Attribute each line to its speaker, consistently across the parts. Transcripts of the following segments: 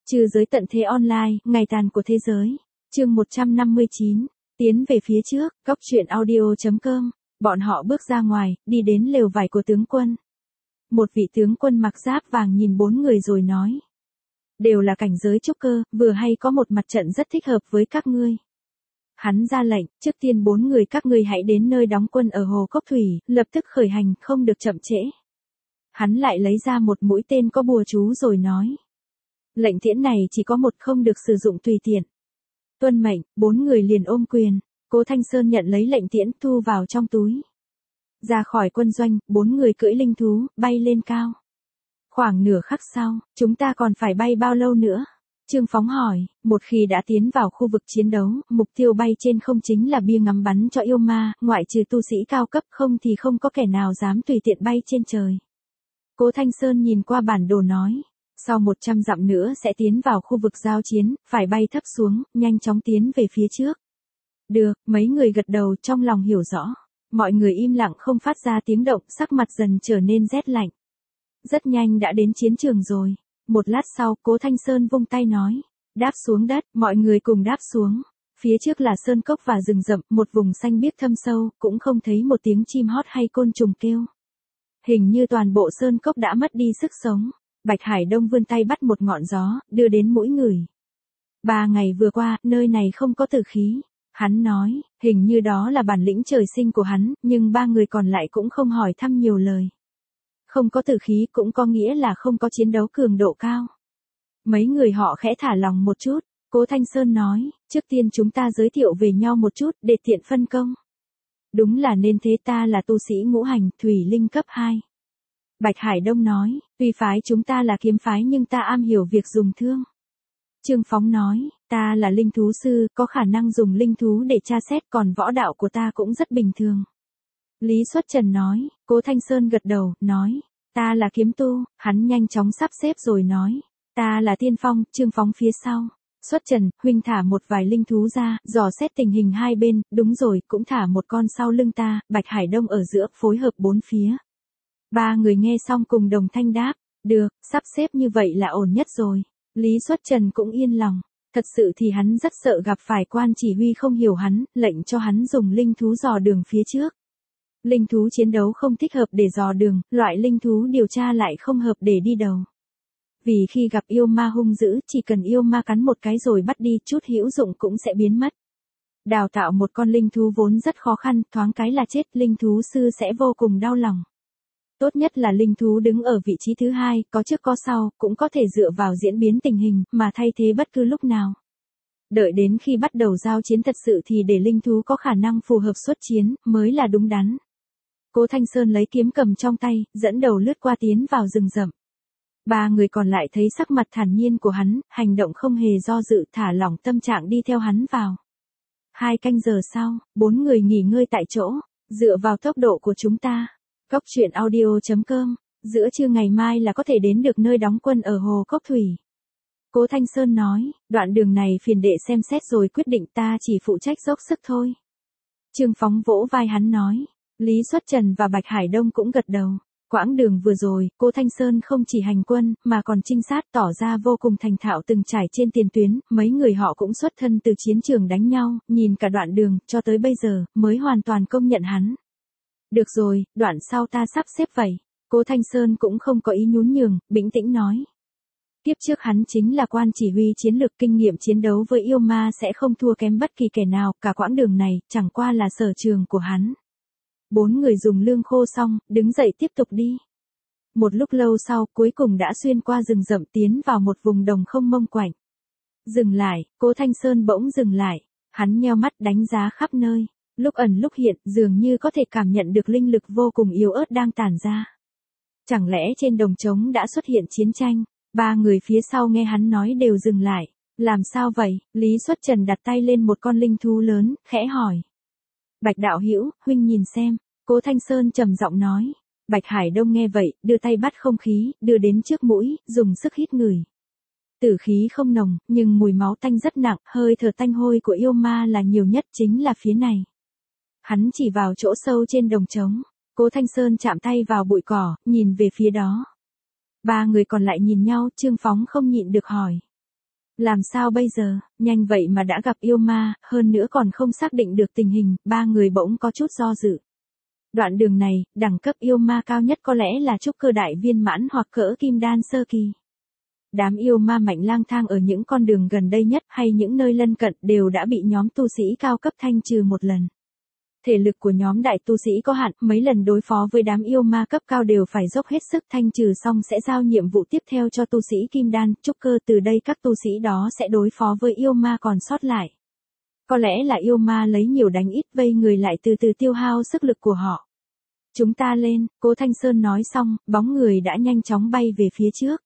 Speaker 1: Trừ giới tận thế online, ngày tàn của thế giới. Chương 159. Tiến về phía trước, Góc truyện audio.com. Bọn họ bước ra ngoài, đi đến lều vải của tướng quân. Một vị tướng quân mặc giáp vàng nhìn bốn người rồi nói. Đều là cảnh giới trúc cơ, vừa hay có một mặt trận rất thích hợp với các ngươi. Hắn ra lệnh, trước tiên bốn người các ngươi hãy đến nơi đóng quân ở Hồ Cốc Thủy, lập tức khởi hành, không được chậm trễ. Hắn lại lấy ra một mũi tên có bùa chú rồi nói. Lệnh tiễn này chỉ có một, không được sử dụng tùy tiện. Tuân mệnh, bốn người liền ôm quyền. Cố Thanh Sơn nhận lấy lệnh tiễn, thu vào trong túi. Ra khỏi quân doanh, bốn người cưỡi linh thú, bay lên cao. Khoảng nửa khắc sau, chúng ta còn phải bay bao lâu nữa? Trương Phóng hỏi, một khi đã tiến vào khu vực chiến đấu, mục tiêu bay trên không chính là bia ngắm bắn cho yêu ma, ngoại trừ tu sĩ cao cấp, không thì không có kẻ nào dám tùy tiện bay trên trời. Cố Thanh Sơn nhìn qua bản đồ nói, sau 100 dặm nữa sẽ tiến vào khu vực giao chiến, phải bay thấp xuống, nhanh chóng tiến về phía trước. Được, mấy người gật đầu trong lòng hiểu rõ. Mọi người im lặng không phát ra tiếng động, sắc mặt dần trở nên rét lạnh. Rất nhanh đã đến chiến trường rồi. Một lát sau, Cố Thanh Sơn vung tay nói. Đáp xuống đất, mọi người cùng đáp xuống. Phía trước là sơn cốc và rừng rậm, một vùng xanh biếc thâm sâu, cũng không thấy một tiếng chim hót hay côn trùng kêu. Hình như toàn bộ sơn cốc đã mất đi sức sống. Bạch Hải Đông vươn tay bắt một ngọn gió, đưa đến mũi người. 3 ngày vừa qua, nơi này không có tử khí. Hắn nói, hình như đó là bản lĩnh trời sinh của hắn, nhưng 3 người còn lại cũng không hỏi thăm nhiều lời. Không có tử khí cũng có nghĩa là không có chiến đấu cường độ cao. Mấy người họ khẽ thả lòng một chút. Cố Thanh Sơn nói, trước tiên chúng ta giới thiệu về nhau một chút để tiện phân công. Đúng là nên thế, ta là tu sĩ ngũ hành, thủy linh cấp 2. Bạch Hải Đông nói, tuy phái chúng ta là kiếm phái nhưng ta am hiểu việc dùng thương. Trương Phóng nói, ta là linh thú sư, có khả năng dùng linh thú để tra xét, còn võ đạo của ta cũng rất bình thường. Lý Xuất Trần nói, Cố Thanh Sơn gật đầu, nói, ta là kiếm tu, hắn nhanh chóng sắp xếp rồi nói, ta là tiên phong, Trương Phóng phía sau. Xuất Trần, huynh thả một vài linh thú ra, dò xét tình hình hai bên, đúng rồi, cũng thả một con sau lưng ta, Bạch Hải Đông ở giữa, phối hợp bốn phía. 3 người nghe xong cùng đồng thanh đáp, được, sắp xếp như vậy là ổn nhất rồi. Lý Xuất Trần cũng yên lòng, thật sự thì hắn rất sợ gặp phải quan chỉ huy không hiểu hắn, lệnh cho hắn dùng linh thú dò đường phía trước. Linh thú chiến đấu không thích hợp để dò đường, loại linh thú điều tra lại không hợp để đi đầu. Vì khi gặp yêu ma hung dữ, chỉ cần yêu ma cắn một cái rồi bắt đi, chút hữu dụng cũng sẽ biến mất. Đào tạo một con linh thú vốn rất khó khăn, thoáng cái là chết, linh thú sư sẽ vô cùng đau lòng. Tốt nhất là linh thú đứng ở vị trí thứ 2, có trước có sau, cũng có thể dựa vào diễn biến tình hình, mà thay thế bất cứ lúc nào. Đợi đến khi bắt đầu giao chiến thật sự thì để linh thú có khả năng phù hợp xuất chiến, mới là đúng đắn. Cố Thanh Sơn lấy kiếm cầm trong tay, dẫn đầu lướt qua tiến vào rừng rậm. 3 người còn lại thấy sắc mặt thản nhiên của hắn, hành động không hề do dự, thả lỏng tâm trạng đi theo hắn vào. 2 canh giờ sau, 4 người nghỉ ngơi tại chỗ, dựa vào tốc độ của chúng ta. Góc truyện audio.com, giữa trưa ngày mai là có thể đến được nơi đóng quân ở Hồ Cốc Thủy. Cố Thanh Sơn nói, đoạn đường này phiền đệ xem xét rồi quyết định, ta chỉ phụ trách dốc sức thôi. Trương Phóng vỗ vai hắn nói, Lý Xuất Trần và Bạch Hải Đông cũng gật đầu. Quãng đường vừa rồi, Cố Thanh Sơn không chỉ hành quân, mà còn trinh sát, tỏ ra vô cùng thành thạo từng trải trên tiền tuyến, mấy người họ cũng xuất thân từ chiến trường đánh nhau, nhìn cả đoạn đường, cho tới bây giờ, mới hoàn toàn công nhận hắn. Được rồi, đoạn sau ta sắp xếp vậy. Cố Thanh Sơn cũng không có ý nhún nhường, bình tĩnh nói. Tiếp trước hắn chính là quan chỉ huy chiến lược, kinh nghiệm chiến đấu với yêu ma sẽ không thua kém bất kỳ kẻ nào, cả quãng đường này, chẳng qua là sở trường của hắn. 4 người dùng lương khô xong, đứng dậy tiếp tục đi. Một lúc lâu sau, cuối cùng đã xuyên qua rừng rậm tiến vào một vùng đồng không mông quạnh. Dừng lại, Cố Thanh Sơn bỗng dừng lại, hắn nheo mắt đánh giá khắp nơi. Lúc ẩn lúc hiện, dường như có thể cảm nhận được linh lực vô cùng yếu ớt đang tản ra. Chẳng lẽ trên đồng trống đã xuất hiện chiến tranh? 3 người phía sau nghe hắn nói đều dừng lại. Làm sao vậy? Lý Xuất Trần đặt tay lên một con linh thú lớn, khẽ hỏi. Bạch đạo hữu, huynh nhìn xem. Cố Thanh Sơn trầm giọng nói. Bạch Hải Đông nghe vậy, đưa tay bắt không khí, đưa đến trước mũi, dùng sức hít ngửi. Tử khí không nồng, nhưng mùi máu tanh rất nặng, hơi thở tanh hôi của yêu ma là nhiều nhất, chính là phía này. Hắn chỉ vào chỗ sâu trên đồng trống. Cố Thanh Sơn chạm tay vào bụi cỏ, nhìn về phía đó. 3 người còn lại nhìn nhau, Trương Phóng không nhịn được hỏi. Làm sao bây giờ, nhanh vậy mà đã gặp yêu ma, hơn nữa còn không xác định được tình hình, ba người bỗng có chút do dự. Đoạn đường này, đẳng cấp yêu ma cao nhất có lẽ là trúc cơ đại viên mãn hoặc cỡ kim đan sơ kỳ. Đám yêu ma mạnh lang thang ở những con đường gần đây nhất hay những nơi lân cận đều đã bị nhóm tu sĩ cao cấp thanh trừ một lần. Thể lực của nhóm đại tu sĩ có hạn, mấy lần đối phó với đám yêu ma cấp cao đều phải dốc hết sức, thanh trừ xong sẽ giao nhiệm vụ tiếp theo cho tu sĩ kim đan, trúc cơ, từ đây các tu sĩ đó sẽ đối phó với yêu ma còn sót lại. Có lẽ là yêu ma lấy nhiều đánh ít, vây người lại từ từ tiêu hao sức lực của họ. Chúng ta lên, Cố Thanh Sơn nói xong, bóng người đã nhanh chóng bay về phía trước.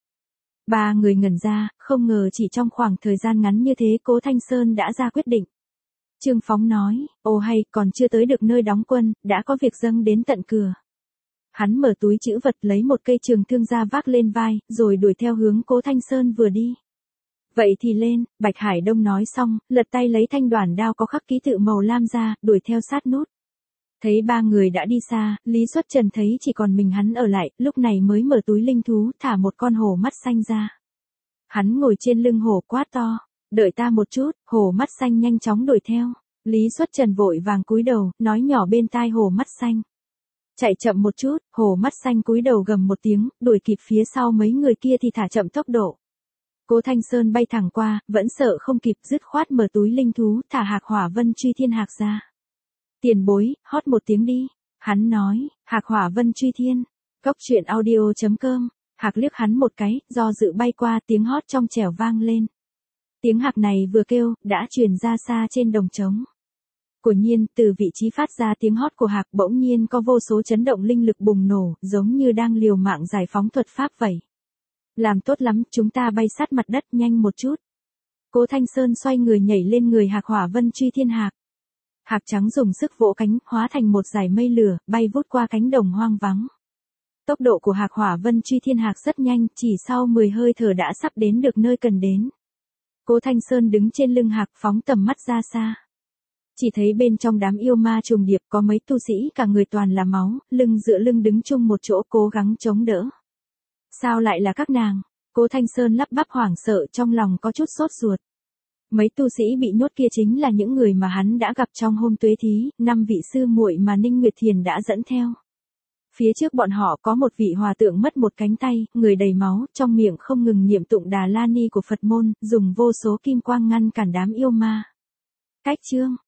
Speaker 1: Ba người ngẩn ra, không ngờ chỉ trong khoảng thời gian ngắn như thế Cố Thanh Sơn đã ra quyết định. Trương Phóng nói, ồ hay, còn chưa tới được nơi đóng quân, đã có việc dâng đến tận cửa. Hắn mở túi trữ vật lấy một cây trường thương ra vác lên vai, rồi đuổi theo hướng Cố Thanh Sơn vừa đi. Vậy thì lên, Bạch Hải Đông nói xong, lật tay lấy thanh đoản đao có khắc ký tự màu lam ra, đuổi theo sát nút. Thấy ba người đã đi xa, Lý Xuất Trần thấy chỉ còn mình hắn ở lại, lúc này mới mở túi linh thú, thả một con hổ mắt xanh ra. Hắn ngồi trên lưng hổ quát to, đợi ta một chút, hổ mắt xanh nhanh chóng đuổi theo. Lý Xuất Trần vội vàng cúi đầu, nói nhỏ bên tai hổ mắt xanh. Chạy chậm một chút, hổ mắt xanh cúi đầu gầm một tiếng, đuổi kịp phía sau mấy người kia thì thả chậm tốc độ. Cố Thanh Sơn bay thẳng qua, vẫn sợ không kịp, dứt khoát mở túi linh thú, thả Hạc Hỏa Vân Truy Thiên Hạc ra. Tiền bối, hót một tiếng đi. Hắn nói, Hạc Hỏa Vân Truy Thiên. Cốc truyện audio.com. Hạc liếc hắn một cái, do dự bay qua, tiếng hót trong trẻo vang lên. Tiếng hạc này vừa kêu, đã truyền ra xa trên đồng trống. Quả nhiên, từ vị trí phát ra tiếng hót của hạc bỗng nhiên có vô số chấn động linh lực bùng nổ, giống như đang liều mạng giải phóng thuật pháp vậy. Làm tốt lắm, chúng ta bay sát mặt đất, nhanh một chút. Cố Thanh Sơn xoay người nhảy lên người Hạc Hỏa Vân Truy Thiên Hạc. Hạc trắng dùng sức vỗ cánh, hóa thành một dải mây lửa, bay vút qua cánh đồng hoang vắng. Tốc độ của Hạc Hỏa Vân Truy Thiên Hạc rất nhanh, chỉ sau 10 hơi thở đã sắp đến được nơi cần đến. Cố Thanh Sơn đứng trên lưng hạc phóng tầm mắt ra xa. Chỉ thấy bên trong đám yêu ma trùng điệp có mấy tu sĩ cả người toàn là máu, lưng dựa lưng đứng chung một chỗ cố gắng chống đỡ. Sao lại là các nàng? Cố Thanh Sơn lắp bắp hoảng sợ, trong lòng có chút sốt ruột. Mấy tu sĩ bị nhốt kia chính là những người mà hắn đã gặp trong hôm tuế thí, 5 vị sư muội mà Ninh Nguyệt Thiền đã dẫn theo. Phía trước bọn họ có một vị hòa tượng mất một cánh tay, người đầy máu, trong miệng không ngừng niệm tụng Đà La Ni của Phật môn, dùng vô số kim quang ngăn cản đám yêu ma. Cách chương